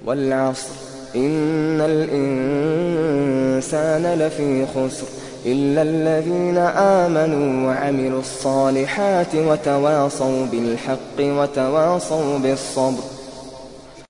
والعصر إن الإنسان لفي خسر إلا الذين آمنوا وعملوا الصالحات وتواصوا بالحق وتواصوا بالصبر.